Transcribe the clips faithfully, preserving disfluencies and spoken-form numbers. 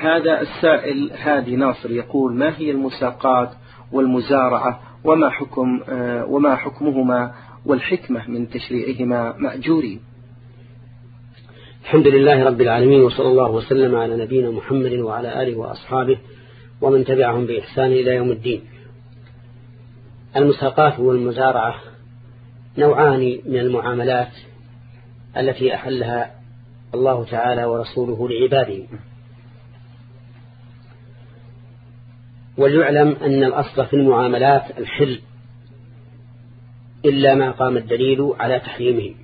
هذا السائل هادي ناصر يقول: ما هي المساقات والمزارعة وما حكم وما حكمهما والحكمة من تشريعهما مأجورين؟ الحمد لله رب العالمين، وصلى الله وسلم على نبينا محمد وعلى آله وأصحابه ومن تبعهم بإحسان إلى يوم الدين. المساقات والمزارعة نوعان من المعاملات التي أحلها الله تعالى ورسوله لعباده. وليعلم أن الأصل في المعاملات الحل إلا ما قام الدليل على تحريمه،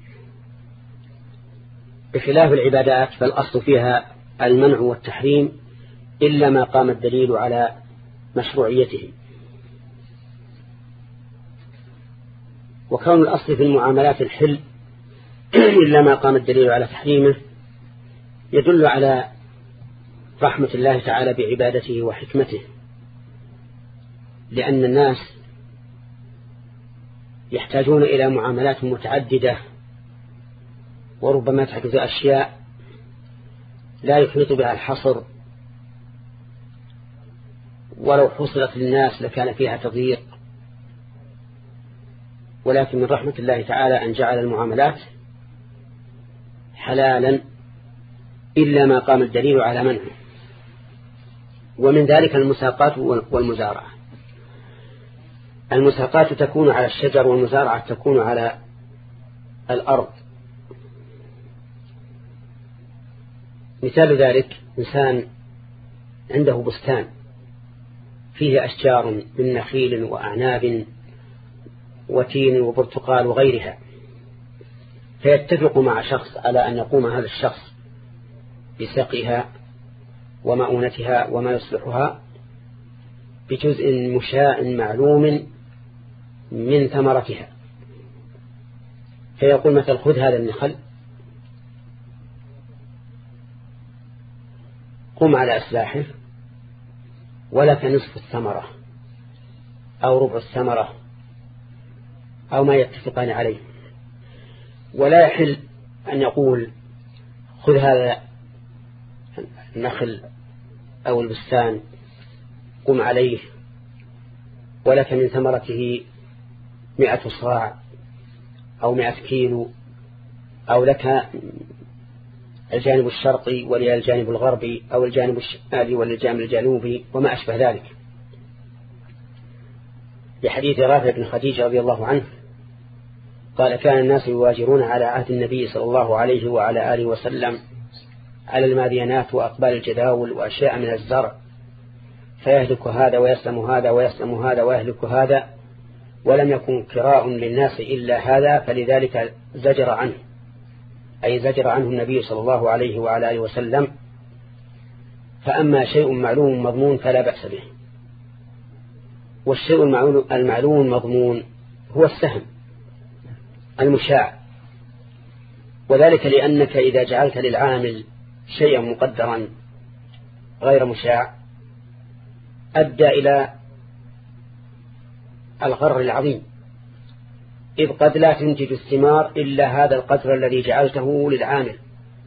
بخلاف العبادات فالأصل فيها المنع والتحريم إلا ما قام الدليل على مشروعيته. وكون الأصل في المعاملات الحل إلا ما قام الدليل على تحريمه يدل على رحمة الله تعالى بعبادته وحكمته، لأن الناس يحتاجون إلى معاملات متعددة، وربما تحدث أشياء لا يحيط بها الحصر، ولو حصلت للناس لكان فيها تضييق. ولكن من رحمة الله تعالى أن جعل المعاملات حلالا إلا ما قام الدليل على منعه. ومن ذلك المساقات والمزارعة. المساقات تكون على الشجر والمزارعة تكون على الأرض. مثال ذلك إنسان عنده بستان فيه أشجار من نخيل وأعناب وتين وبرتقال وغيرها، فيتفق مع شخص على أن يقوم هذا الشخص بسقيها ومؤونتها وما يصلحها بجزء مشاء معلوم من ثمرتها. فيقول مثل: خذ هذا النخل، قم على أسلاحه، ولك نصف الثمرة أو ربع الثمرة أو ما يتفقان عليه. ولا يحل أن يقول: خذ هذا النخل أو البستان، قم عليه، ولك من ثمرته مئة صاع أو مئة كيلو، أو لك الجانب الشرقي ولي الجانب الغربي، أو الجانب الشمالي ولي الجانب الجنوبي، وما أشبه ذلك. لحديث رافع بن خديج رضي الله عنه قال: كان الناس يواجرون على عهد النبي صلى الله عليه وعلى آله وسلم على المادينات وأقبال الجداول وأشياء من الزرع، فيهلك هذا ويسلم هذا ويسلم هذا ويهلك هذا، ولم يكن كراء للناس إلا هذا، فلذلك زجر عنه، أي زجر عنه النبي صلى الله عليه وعلى آله وسلم. فأما شيء معلوم مضمون فلا بأس به. والشيء المعلوم مضمون هو السهم المشاع، وذلك لأنك إذا جعلت للعامل شيئا مقدرا غير مشاع أدى إلى الغر العظيم، إذ قد لا تنتج الثمار إلا هذا القدر الذي جعلته للعامل،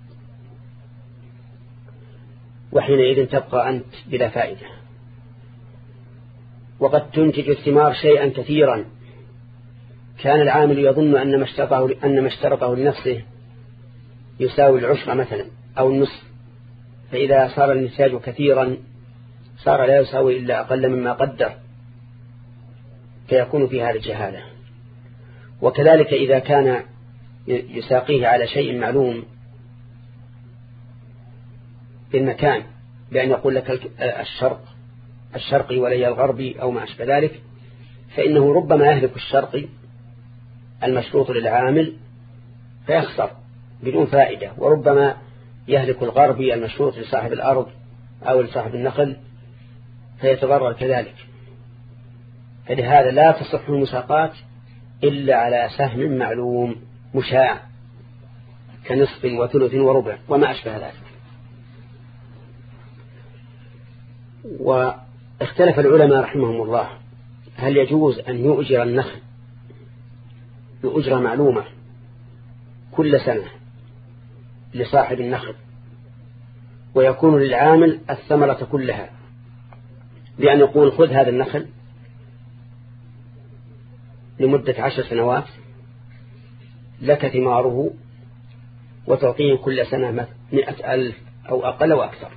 وحينئذ تبقى أنت بلا فائدة. وقد تنتج الثمار شيئا كثيرا كان العامل يظن أن ما اشترطه, أن ما اشترطه لنفسه يساوي العشر مثلا أو النصف، فإذا صار النتاج كثيرا صار لا يساوي إلا أقل مما قدر، فيكون في هذه الجهالة. وكذلك إذا كان يساقيه على شيء معلوم في المكان، بأن يقول لك الشرق الشرقي ولي الغربي أو ما أشبه ذلك، فإنه ربما يهلك الشرقي المشروط للعامل فيخسر بدون فائدة، وربما يهلك الغربي المشروط لصاحب الأرض أو لصاحب النخل فيتضرر كذلك. فلهذا لا تصح المساقات إلا على سهم معلوم مشاع كنصف وثلث وربع وما أشبه ذلك. واختلف العلماء رحمهم الله هل يجوز أن يؤجر النخل بأجرة معلومة كل سنة لصاحب النخل، ويكون للعامل الثمرة كلها، بأن يقول خذ هذا النخل لمدة عشر سنوات لك ثماره وتعطيه كل سنة مئة ألف أو أقل وأكثر.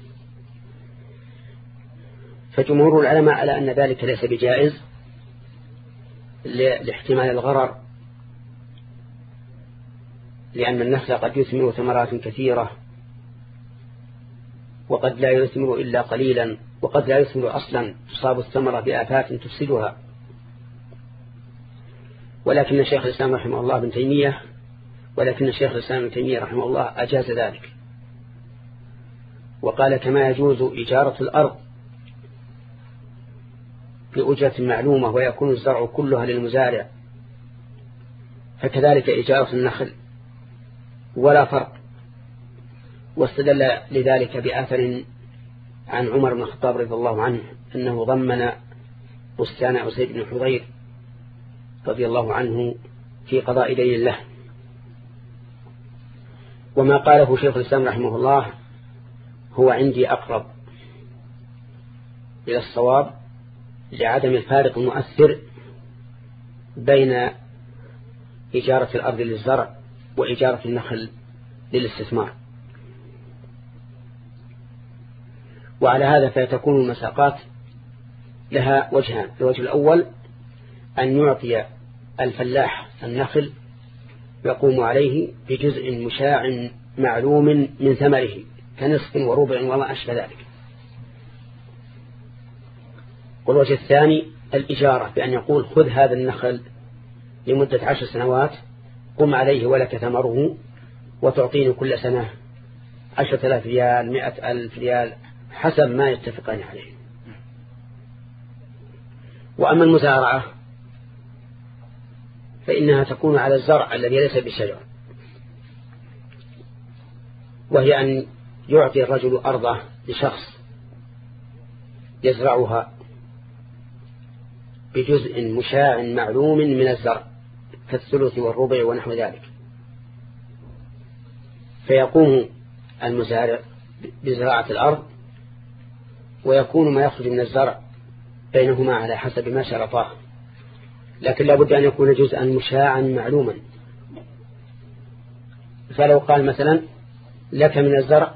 فجمهور العلماء على أن ذلك ليس بجائز لاحتمال الغرر، لأن النخل قد يثمر ثمرات كثيرة وقد لا يثمر إلا قليلا، وقد لا يثمر أصلا، تصاب الثمرة بآفات تفسدها. ولكن الشيخ الإسلام رحمه الله ابن تيمية ولكن الشيخ الإسلام ابن تيمية رحمه الله أجاز ذلك، وقال كما يجوز إجارة الأرض بأجرة معلومة ويكون الزرع كلها للمزارع، فكذلك إجارة النخل ولا فرق. واستدل لذلك بآثر عن عمر بن الخطاب رضي الله عنه أنه ضمن بستان أسيد بن حضير رضي الله عنه في قضاء دين له. وما قاله شيخ الإسلام رحمه الله هو عندي أقرب إلى الصواب لعدم الفارق المؤثر بين إجارة الأرض للزرع وإجارة النخل للاستثمار. وعلى هذا فتكون المساقات لها وجهان: الوجه الأول أن يعطي الفلاح النخل يقوم عليه بجزء مشاع معلوم من ثمره كنصف وربع وما أشبه ذلك. والوجه الثاني الإجارة، بأن يقول خذ هذا النخل لمدة عشر سنوات قم عليه ولك ثمره وتعطيني كل سنة عشرة آلاف ريال مئة ألف ريال حسب ما يتفقان عليه. وأما المزارعة فإنها تكون على الزرع الذي ليس بشجر، وهي أن يعطي الرجل أرضه لشخص يزرعها بجزء مشاع معلوم من الزرع كالثلث والربع ونحو ذلك، فيقوم المزارع بزراعة الأرض ويكون ما يخرج من الزرع بينهما على حسب ما شرطاه، لكن لابد أن يكون جزءا مشاعا معلوما. فلو قال مثلا لك من الزرع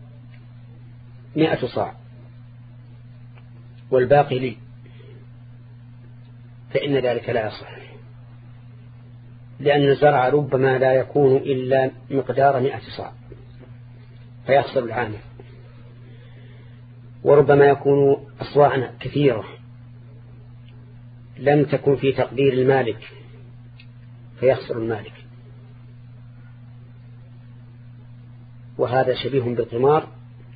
مئة صاع والباقي لي، فإن ذلك لا يصح، لأن الزرع ربما لا يكون إلا مقدار مئة صاع فيخسر العامل، وربما يكون أصواعا كثيرة لم تكن في تقدير المالك فيخسر المالك، وهذا شبيه بالقمار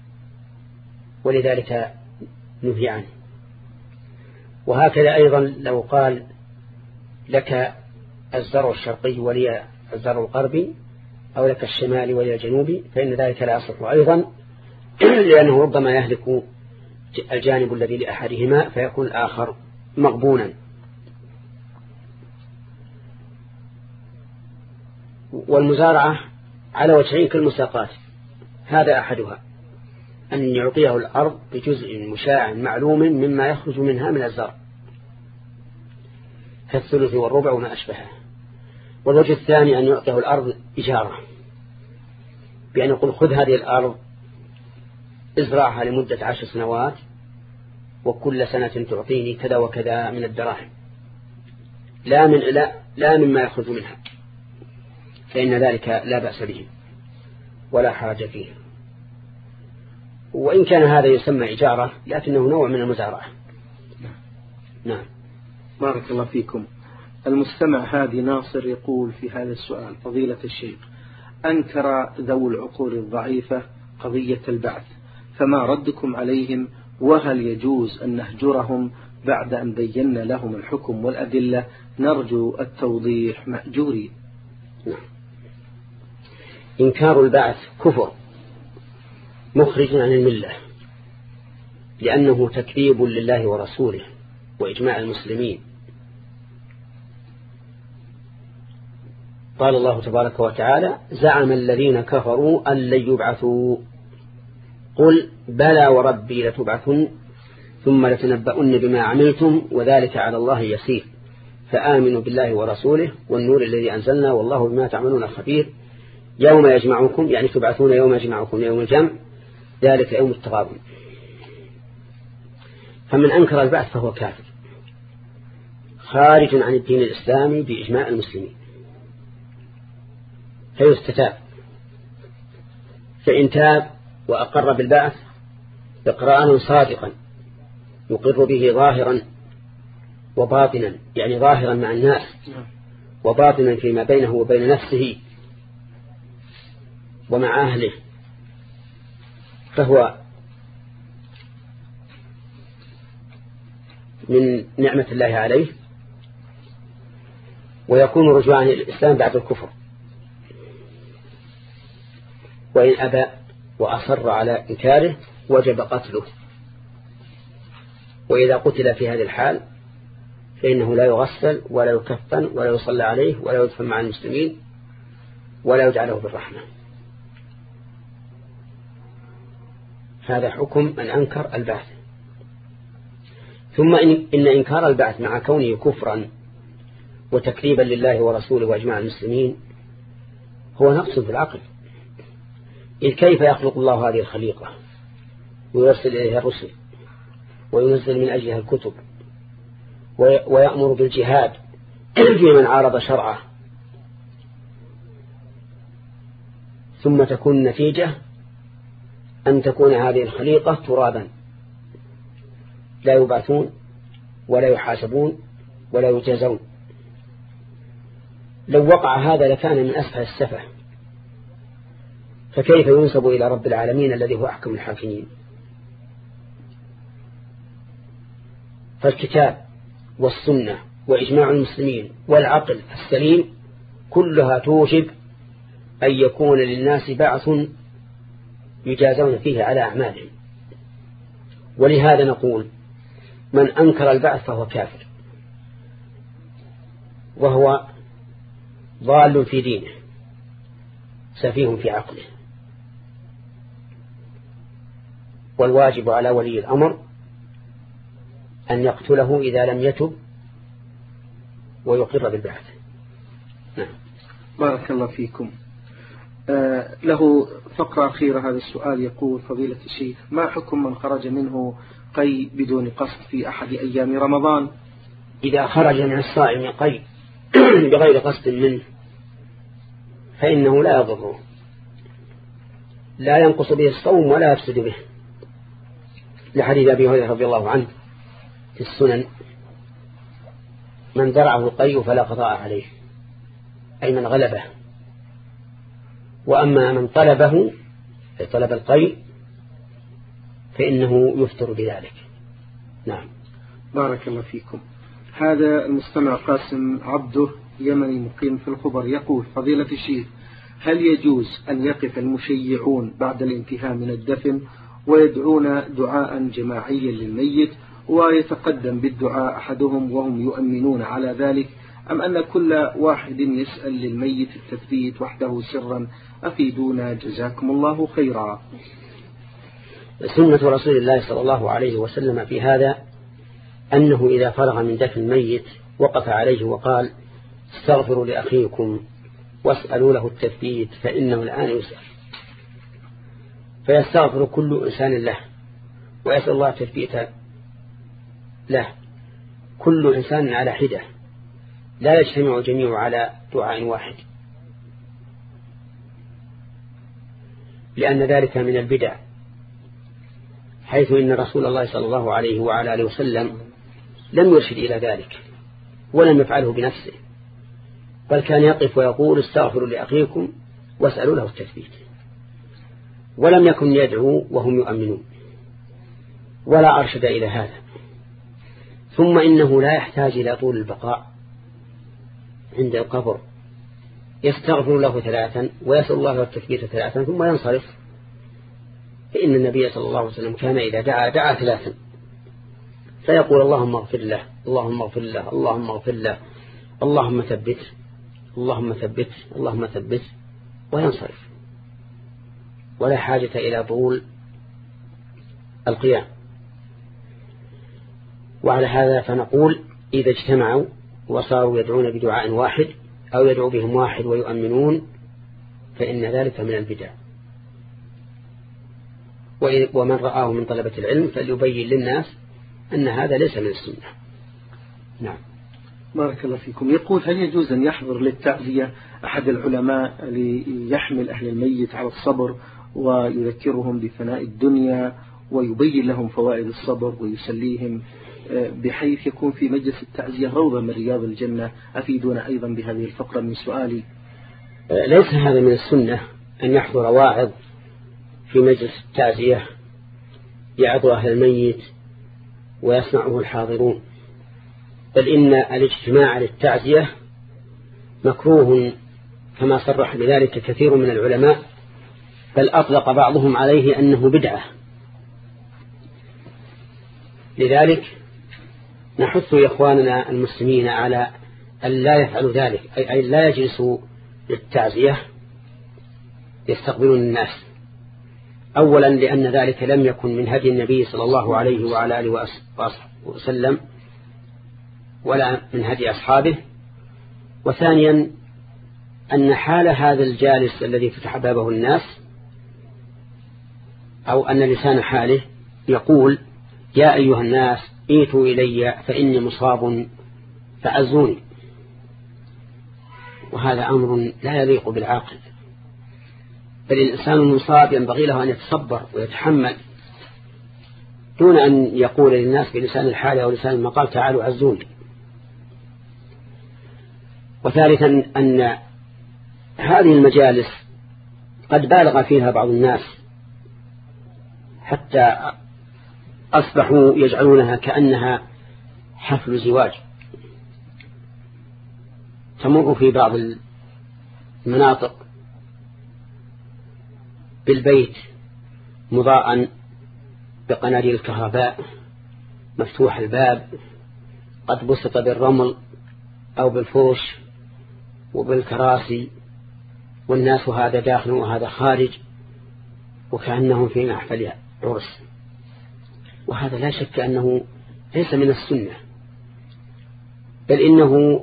ولذلك نهي عنه. وهكذا أيضا لو قال لك الزرع الشرقي ولي الزرع الغربي أو لك الشمالي ولي الجنوبي فإن ذلك لا يصح أيضا، لأنه ربما يهلك الجانب الذي لأحدهما فيكون الآخر مغبونا. والمزارعة على وجهين كالمساقات، هذا أحدها أن يعطيه الأرض بجزء مشاع معلوم مما يخرج منها من الزرع كالثلث والربع وما أشبهه. والوجه الثاني أن يعطيه الأرض إجارة، بأن يقول خذ هذه الأرض ازرعها لمدة عشر سنوات وكل سنة تعطيني كذا وكذا من الدراهم لا من لا, لا مما يخرج منها، فإن ذلك لا بأس به ولا حرج فيه. وإن كان هذا يسمى إجارة لكنه نوع من المزارعة. نعم. بارك الله فيكم. المستمع هادي ناصر يقول في هذا السؤال: فضيلة الشيخ، أنكر ذو العقول الضعيفة قضية البعث، فما ردكم عليهم؟ وهل يجوز أن نهجرهم بعد أن بينا لهم الحكم والأدلة؟ نرجو التوضيح مأجورين. نعم. إنكار البعث كفر مخرج عن الملة، لأنه تكذيب لله ورسوله وإجماع المسلمين. قال الله تبارك وتعالى: زعم الذين كفروا أن لن يبعثوا، قل بلى وربي لتبعثن ثم لتنبؤن بما عملتم وذلك على الله يسير فآمنوا بالله ورسوله والنور الذي أنزلنا والله بما تعملون خبير يوم يجمعكم يعني تبعثون يوم يجمعكم يوم الجمع ذلك يوم التغابن. فمن أنكر البعث فهو كافر خارج عن الدين الإسلامي بإجماع المسلمين فيستتاب. فإن تاب وأقر بالبعث إقرارا صادقا يقر به ظاهرا وباطنا يعني ظاهرا مع الناس وباطنا فيما بينه وبين نفسه ومع أهله فهو من نعمة الله عليه ويكون رجوعا إلى الإسلام بعد الكفر. وإن أبى وأصر على إنكاره وجب قتله. وإذا قتل في هذه الحال فإنه لا يغسل ولا يكفن ولا يصلى عليه ولا يدفن مع المسلمين ولا يجعله بالرحمة. هذا حكم من أنكر البعث. ثم إن, إن إنكار البعث مع كونه كفرا وتكذيبا لله ورسوله وأجماع المسلمين هو نقص في العقل. إذ كيف يخلق الله هذه الخليقة ويرسل إليها الرسل وينزل من أجلها الكتب ويأمر بالجهاد في من عارض شرعه ثم تكون النتيجة أن تكون هذه الخليقة ترابا لا يبعثون ولا يحاسبون ولا يجازون. لو وقع هذا لكان من أسفل السفه فكيف ينسب إلى رب العالمين الذي هو أحكم الحاكمين؟ فالكتاب والسنة وإجماع المسلمين والعقل السليم كلها توجب أن يكون للناس بعث يجازون فيه على أعمالهم. ولهذا نقول من أنكر البعث فهو كافر وهو ضال في دينه سفيه في عقله. والواجب على ولي الأمر أن يقتله إذا لم يتب ويقر بالبعث. نعم. بارك الله فيكم. آه له فقرة أخيرة هذا السؤال. يقول فضيلة الشيخ ما حكم من خرج منه قي بدون قصد في أحد أيام رمضان؟ إذا خرج من الصائم قي بغير قصد منه فإنه لا يضره لا ينقص به الصوم ولا يفسد به لحديث أبي هريرة رضي الله عنه في السنن من درعه القي فلا قضاء عليه أي من غلبه. وأما من طلبه طلب القي فإنه يفتر بذلك. نعم. بارك الله فيكم. هذا المستمع قاسم عبده يمني مقيم في الخبر يقول فضيلة الشيخ هل يجوز أن يقف المشيعون بعد الانتهاء من الدفن ويدعون دعاء جماعيا للميت ويتقدم بالدعاء أحدهم وهم يؤمنون على ذلك أم أن كل واحد يسأل للميت التثبيت وحده سرا؟ أفيدونا جزاكم الله خيرا. سنة رسول الله صلى الله عليه وسلم في هذا أنه إذا فرغ من دفن الميت وقف عليه وقال استغفروا لأخيكم واسألوا له التثبيت فإنه الآن يسأل. فيستغفر كل إنسان له ويسأل الله التثبيت له كل إنسان على حدة لا يجتمع جميع على دعاء واحد لأن ذلك من البدع حيث إن رسول الله صلى الله عليه وعلى آله وسلم لم يرشد إلى ذلك ولم يفعله بنفسه بل كان يقف ويقول استغفروا لأخيكم واسألوا له التثبيت ولم يكن يدعو وهم يؤمنون ولا أرشد إلى هذا. ثم إنه لا يحتاج إلى طول البقاء عند القبر يستغفر له ثلاثا ويسأل الله التثبيت ثلاثا ثم ينصرف. فإن النبي صلى الله عليه وسلم كان إذا دعا دعا ثلاثا فيقول اللهم اغفر له اللهم اغفر له اللهم اغفر له اللهم ثبت اللهم ثبت اللهم ثبت وينصرف ولا حاجة إلى طول القيام. وعلى هذا فنقول إذا اجتمعوا وصاروا يدعون بدعاء واحد أو يدعو بهم واحد ويؤمنون فإن ذلك من البدع. ومن رآه من طلبة العلم فليبين للناس أن هذا ليس من السنة. نعم. بارك الله فيكم. يقول هل يجوز أن يحضر للتعزية أحد العلماء ليحمل أهل الميت على الصبر ويذكرهم بفناء الدنيا ويبين لهم فوائد الصبر ويسليهم بحيث يكون في مجلس التعزية روضة من رياض الجنة؟ أفيدونا أيضا بهذه الفقرة من سؤالي. ليس هذا من السنة أن يحضر واعظ في مجلس التعزية يعظ أهل الميت ويسمعه الحاضرون، بل إن الاجتماع للتعزية مكروه كما صرح بذلك كثير من العلماء، بل أطلق بعضهم عليه أنه بدعة. لذلك نحث إخواننا المسلمين على أن لا يفعلوا ذلك، أي لا يجلسوا للتعزية يستقبلون الناس، أولا لأن ذلك لم يكن من هدي النبي صلى الله عليه وعلى آله وسلم ولا من هدي أصحابه، وثانيا أن حال هذا الجالس الذي فتح بابه الناس أو أن لسان حاله يقول يا أيها الناس ايتوا إلي فإني مصاب فعزوني، وهذا أمر لا يليق بالعاقل، بل الإنسان المصاب ينبغي له أن يتصبر ويتحمل دون أن يقول للناس بلسان الحال أو لسان المقال تعالوا عزوني. وثالثا أن هذه المجالس قد بالغ فيها بعض الناس حتى أصبحوا يجعلونها كأنها حفل زواج. تمر في بعض المناطق بالبيت مضاء بقناديل الكهرباء مفتوح الباب قد بسط بالرمل أو بالفوش وبالكراسي، والناس هذا داخل وهذا خارج وكأنهم في محفل عرس، وهذا لا شك أنه ليس من السنة، بل إنه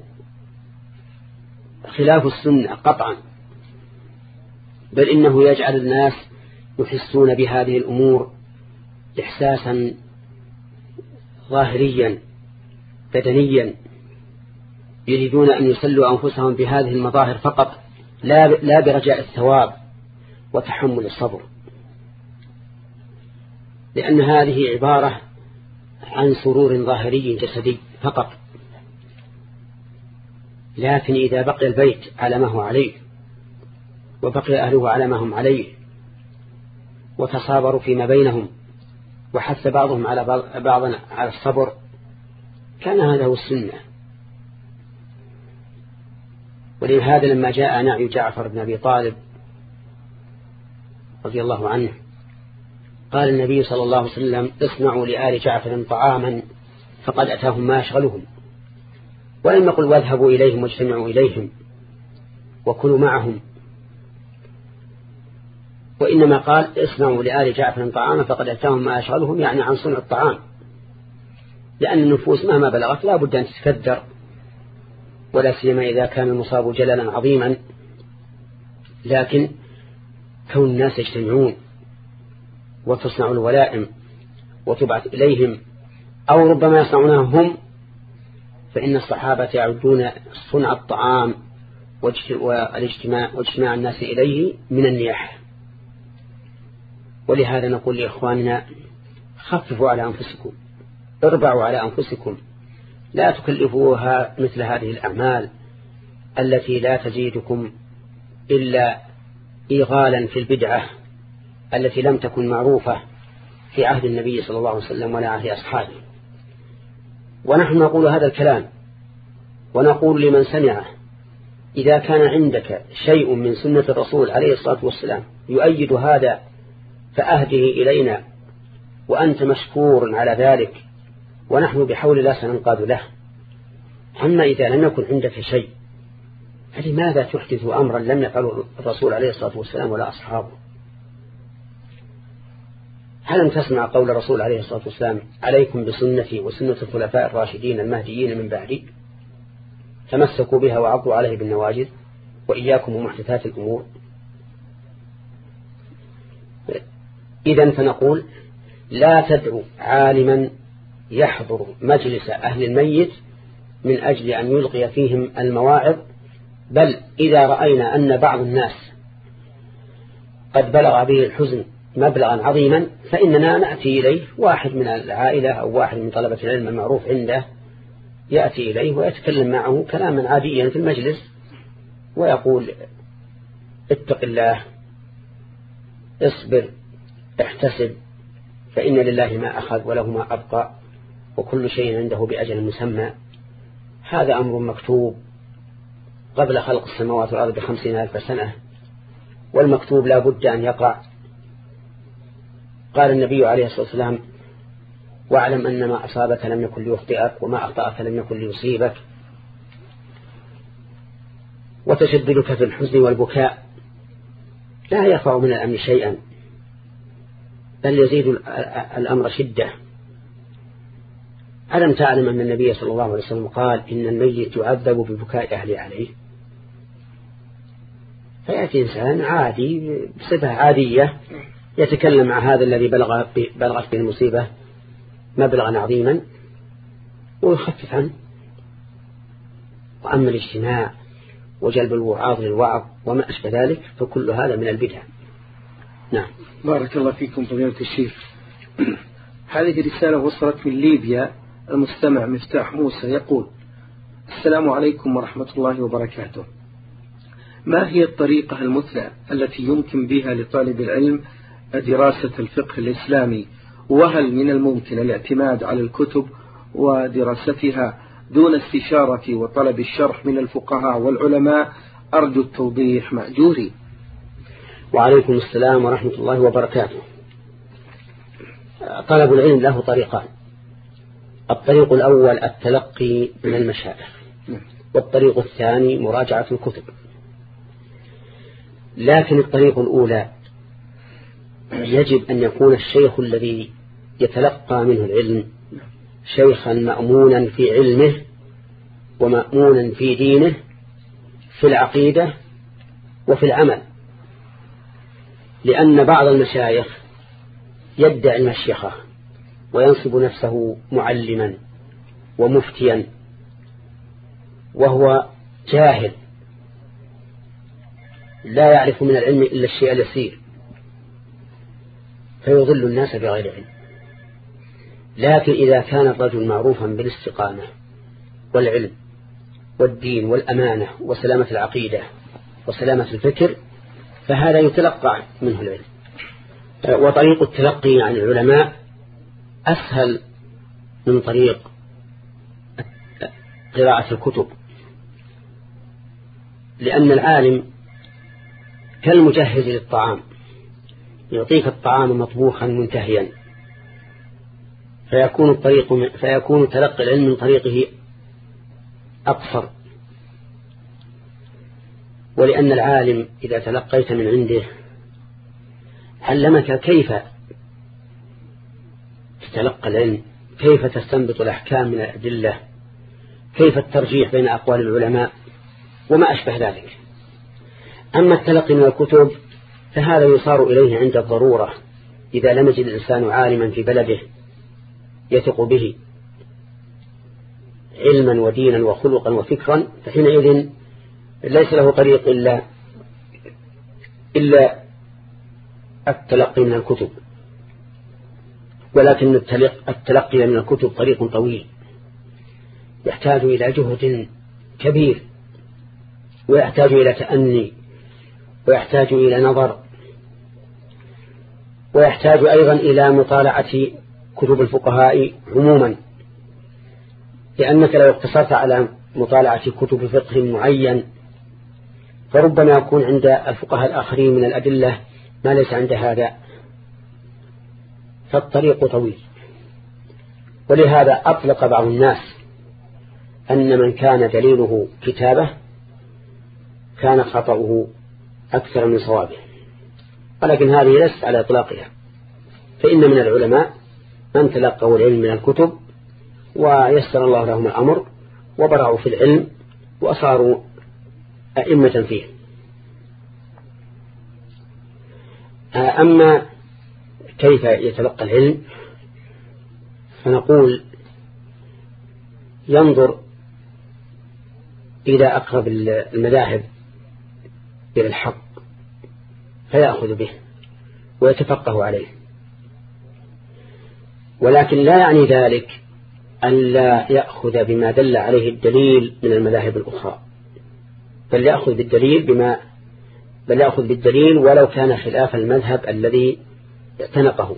خلاف السنة قطعا، بل إنه يجعل الناس يحسون بهذه الأمور إحساسا ظاهريا بدنيا، يريدون أن يسلوا أنفسهم بهذه المظاهر فقط لا لا برجاء الثواب وتحمل الصبر، لأن هذه عبارة عن سرور ظاهري جسدي فقط. لكن إذا بقي البيت على ما هو عليه وبقي أهله على ما هم عليه وتصابروا فيما بينهم وحث بعضهم على بعض على الصبر كان هذا هو السنة. ولهذا لما جاء نعي جعفر بن أبي طالب رضي الله عنه قال النبي صلى الله عليه وسلم اصنعوا لآل جعفر طعاما فقد أتاهم ما يشغلهم، ولم يقل واذهبوا إليهم واجتمعوا إليهم وكلوا معهم، وإنما قال اصنعوا لآل جعفر طعاما فقد أتاهم ما يشغلهم، يعني عن صنع الطعام، لأن النفوس مهما بلغت لا بد أن تتكدر، ولا سيما إذا كان المصاب جلالا عظيما. لكن كون الناس يجتمعون وتصنع الولائم وتبعث إليهم أو ربما يصنعونها هم، فإن الصحابة يعدون صنع الطعام والاجتماع واجتماع الناس إليه من النياحة. ولهذا نقول لإخواننا خففوا على أنفسكم، اربعوا على أنفسكم، لا تكلفوها مثل هذه الأعمال التي لا تزيدكم إلا إيغالا في البدعة التي لم تكن معروفة في عهد النبي صلى الله عليه وسلم ولا عهد أصحابه. ونحن نقول هذا الكلام ونقول لمن سمعه إذا كان عندك شيء من سنة الرسول عليه الصلاة والسلام يؤيد هذا فأهده إلينا وأنت مشكور على ذلك، ونحن بحول الله سننقاد له. أما إذا لم يكن عندك شيء فلماذا تحدث أمرا لم يفعله الرسول عليه الصلاة والسلام ولا أصحابه؟ هل تسمع قول الرسول عليه الصلاة والسلام عليكم بسنتي وسنة الخلفاء الراشدين المهديين من بعدي تمسكوا بها وعضوا عليه بالنواجذ وإياكم ومحدثات الأمور. إذن فنقول لا تدعو عالما يحضر مجلس أهل الميت من أجل أن يلقي فيهم المواعظ، بل إذا رأينا أن بعض الناس قد بلغ به الحزن مبلغا عظيما فإننا نأتي إليه، واحد من العائلة أو واحد من طلبة العلم المعروف عنده يأتي إليه ويتكلم معه كلاما عاديا في المجلس ويقول اتق الله، اصبر، احتسب، فإن لله ما أخذ وله ما أبقى وكل شيء عنده بأجل مسمى. هذا أمر مكتوب قبل خلق السماوات والأرض بخمسين ألف سنة، والمكتوب لا بد أن يقع. قال النبي عليه الصلاة والسلام واعلم أن ما أصابك لم يكن ليخطئك وما أخطأك لم يكن ليصيبك. وتشددك في الحزن والبكاء لا يرفع من الأمر شيئا بل يزيد الأمر شدة. ألم تعلم أن النبي صلى الله عليه وسلم قال إن الميت يعذب ببكاء أهله عليه؟ فيأتي إنسان عادي بصفة عادية يتكلم مع هذا الذي بلغ بلغت به المصيبة مبلغا عظيما ويخفف عنه. وأما الاجتماع وجلب الوعاظ للوعظ وما أشبه ذلك فكل هذا من البدع. نعم. بارك الله فيكم فضيلة الشيخ. هذه رسالة وصلت من ليبيا، المستمع مفتاح موسى يقول: السلام عليكم ورحمة الله وبركاته. ما هي الطريقة المثلى التي يمكن بها لطالب العلم دراسة الفقه الإسلامي، وهل من الممكن الاعتماد على الكتب ودراستها دون استشارة وطلب الشرح من الفقهاء والعلماء؟ أرجو التوضيح مأجوري. وعليكم السلام ورحمة الله وبركاته. طلب العلم له طريقان: الطريق الأول التلقي من المشايخ، والطريق الثاني مراجعة الكتب. لكن الطريق الأولى يجب أن يكون الشيخ الذي يتلقى منه العلم شيخا مأمونا في علمه ومأمونا في دينه في العقيدة وفي العمل، لأن بعض المشايخ يدعي المشيخة وينصب نفسه معلما ومفتيا وهو جاهل لا يعرف من العلم إلا الشيء اليسير، فيضل الناس بغير علم. لكن إذا كان الرجل معروفا بالاستقامة والعلم والدين والأمانة وسلامة العقيدة وسلامة الفكر فهذا يتلقى منه العلم. وطريق التلقي عن العلماء أسهل من طريق قراءة الكتب، لأن العالم كالمجهز للطعام، يعطيك الطعام مطبوخا منتهيا، فيكون الطريق فيكون تلقي العلم من طريقه أقصر. ولأن العالم إذا تلقيت من عنده علمك كيف تتلقى العلم، كيف تستنبط الأحكام من الأدلة، كيف الترجيح بين أقوال العلماء وما أشبه ذلك. أما التلقي من الكتب فهذا يصار إليه عند الضرورة، إذا لم يجد الإنسان عالما في بلده يثق به علما ودينا وخلقا وفكرا، فحينئذ ليس له طريق إلا إلا التلقي من الكتب. ولكن التلقي من الكتب طريق طويل يحتاج إلى جهد كبير، ويحتاج إلى تأني، ويحتاج إلى نظر، ويحتاج أيضا إلى مطالعة كتب الفقهاء عموما، لأنك لو اقتصرت على مطالعة كتب فقه معين فربما يكون عند الفقهاء الآخرين من الأدلة ما ليس عند هذا، فالطريق طويل. ولهذا أطلق بعض الناس أن من كان دليله كتابه كان خطأه أكثر من صوابه، ولكن هذه ليست على إطلاقها، فإن من العلماء من تلقوا العلم من الكتب ويسر الله لهم الأمر وبرعوا في العلم وصاروا أئمة فيه. أما كيف يتلقى العلم فنقول ينظر إلى أقرب المذاهب إلى الحق فيأخذ به ويتفقه عليه، ولكن لا يعني ذلك أن لا يأخذ بما دل عليه الدليل من المذاهب الأخرى، بل يأخذ بالدليل بما بل يأخذ بالدليل ولو كان خلاف المذهب الذي اعتنقه.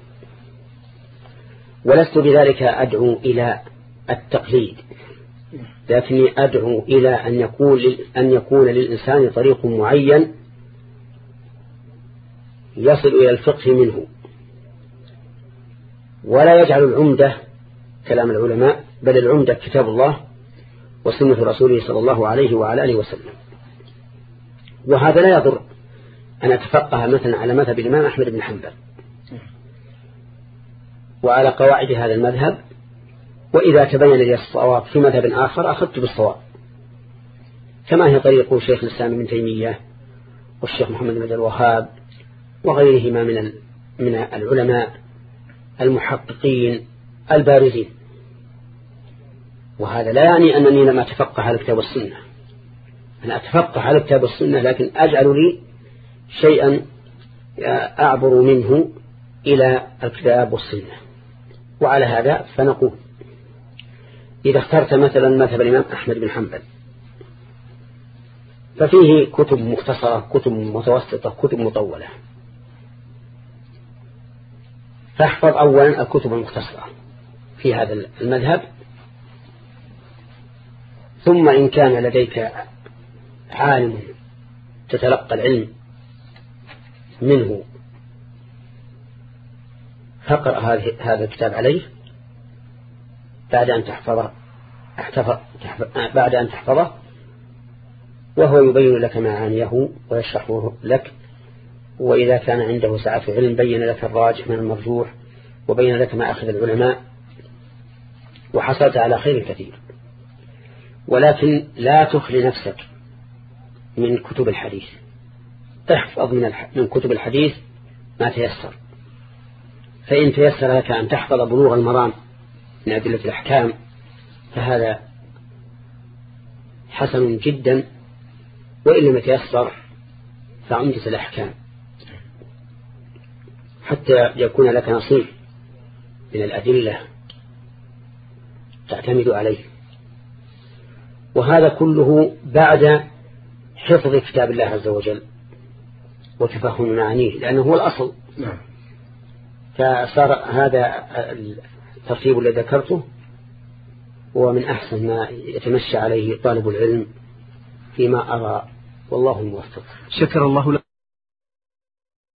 ولست بذلك أدعو إلى التقليد، لكني أدعو إلى أن يكون أن يكون للإنسان طريق معين يصل إلى الفقه منه، ولا يجعل العمدة كلام العلماء، بل العمدة كتاب الله وسنة رسوله صلى الله عليه وعلى آله وسلم. وهذا لا يضر أن أتفقه مثلا على مذهب الإمام أحمد بن حنبل وعلى قواعد هذا المذهب، وإذا تبين لي الصواب في مذهب آخر أخذت بالصواب، كما هي طريق شيخ الإسلام ابن تيمية والشيخ محمد بن عبد الوهاب وغيرهما من من العلماء المحققين البارزين. وهذا لا يعني أنني لم أتفقه على الكتاب والسنة، أنا أتفقه على الكتاب والسنة لكن أجعل لي شيئا أعبر منه إلى الكتاب والسنة. وعلى هذا فنقول إذا اخترت مثلا مذهب الإمام أحمد بن حنبل ففيه كتب مختصرة، كتب متوسطة، كتب مطولة، فاحفظ أولا الكتب المختصرة في هذا المذهب، ثم إن كان لديك عالم تتلقى العلم منه فاقرأ هذا الكتاب عليه بعد أن تحفظه بعد أن تحفظه وهو يبين لك معانيه ويشرحه لك، وإذا كان عنده سعة علم بين لك الراجح من المرجوح وبين لك ما أخذ العلماء، وحصلت على خير كثير. ولكن لا تخلي نفسك من كتب الحديث، تحفظ من من كتب الحديث ما تيسر، فإن تيسر لك أن تحفظ بلوغ المرام من أدلة الأحكام فهذا حسن جدا، وإن لم يتيسر فعمدة الأحكام حتى يكون لك نصيب من الأدلة تعتمد عليه. وهذا كله بعد حفظ كتاب الله عز وجل وتفهم معانيه، لأنه هو الأصل. نعم. فصار هذا الترتيب الذي ذكرته هو من أحسن ما يتمشى عليه طالب العلم فيما أرى، والله الموفق. شكر الله لك.